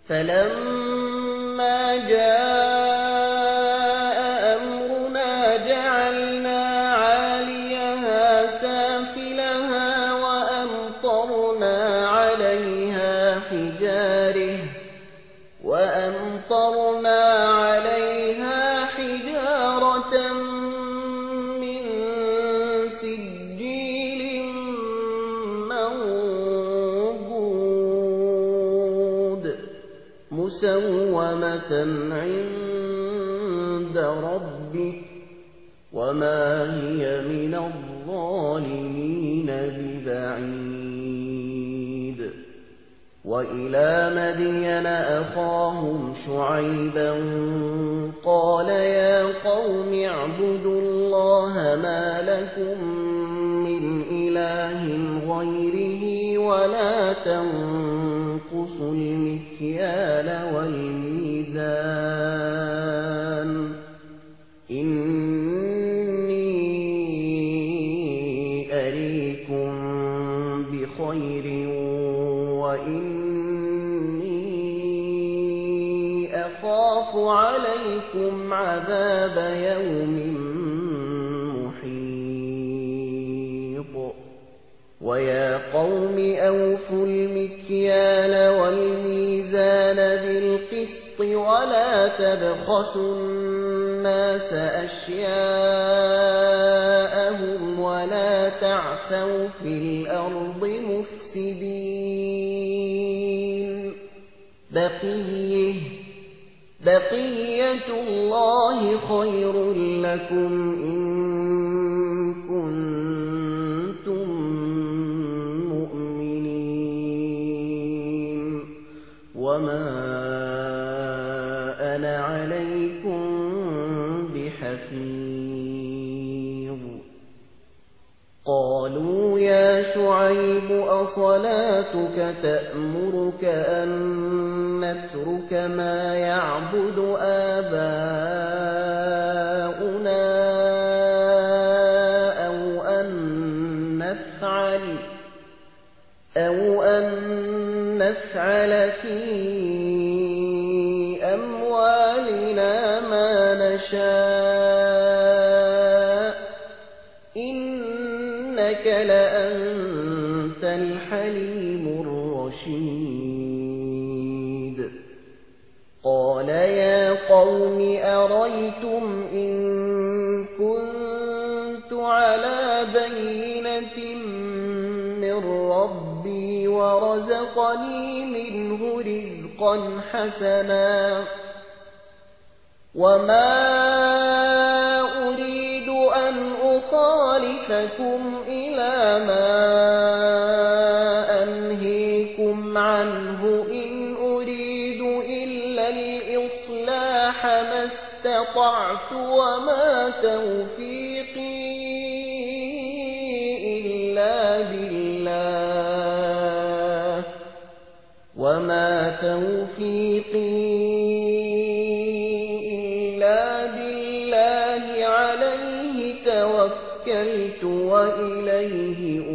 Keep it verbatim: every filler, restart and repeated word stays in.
فَلَمَّا جَاءَ أَمْرُنَا جَعَلْنَا عَالِيَهَا سَافِلَهَا وَأَمْطَرْنَا عَلَيْهَا حِجَارَةً وَأَمْطَرْنَا عَلَيْهَا حِجَارَةً مِّن سِجِّيلٍ مَّنضُودٍ مُّسَوَّمَةً عِندَ رَبِّكَ وَمَا هِيَ مِنَ الظَّالِمِينَ بِبَعِيدٍ وَإِلَىٰ مَدْيَنَ أَخَاهُمْ شُعَيْبًا قَالَ يَا قَوْمِ اعْبُدُوا اللَّهَ مَا لَكُم مِّنْ إِلَٰهٍ غَيْرِهِ وَلَا تَنقُصُوا الْمِكْيَالَ وَالْمِيزَانَ إِنِّي أَرِيكُم بِخَيْرٍ وَإِنِّي أَخَافُ عَلَيْكُمْ عَذَابَ يَوْمٍ مُّحِيطٍ وَيَا قَوْمِ أَوْفُوا الْمِكْيَالَ وَالْمِيزَانَ بِالْقِسْطِ وَلَا تَبْخَسُوا النَّاسَ أَشْيَاءَهُمْ وَلَا تَعْثَوْا فِي الْأَرْضِ مُفْسِدِينَ بقية بقية الله خير لكم إن كنتم مؤمنين وما أنا عليكم بحفيظ قالوا يا شعيب أصلاتك تأمرك أن نترك ما يعبد آباؤنا أو أن نفعل أو أن نفعل في أموالنا ما نشاء إنك لأنت الحليم الرشيد قال يا قوم أريتم إن كنت على بينة من ربي ورزقني منه رزقا حسنا وما أريد أن أخالفكم إلى ما أنهيكم عنه إن أريد إلا الإصلاح ما استطعت وما توفيقي إلا بالله وما توفيقي إلا بالله عليه توكلت وإليه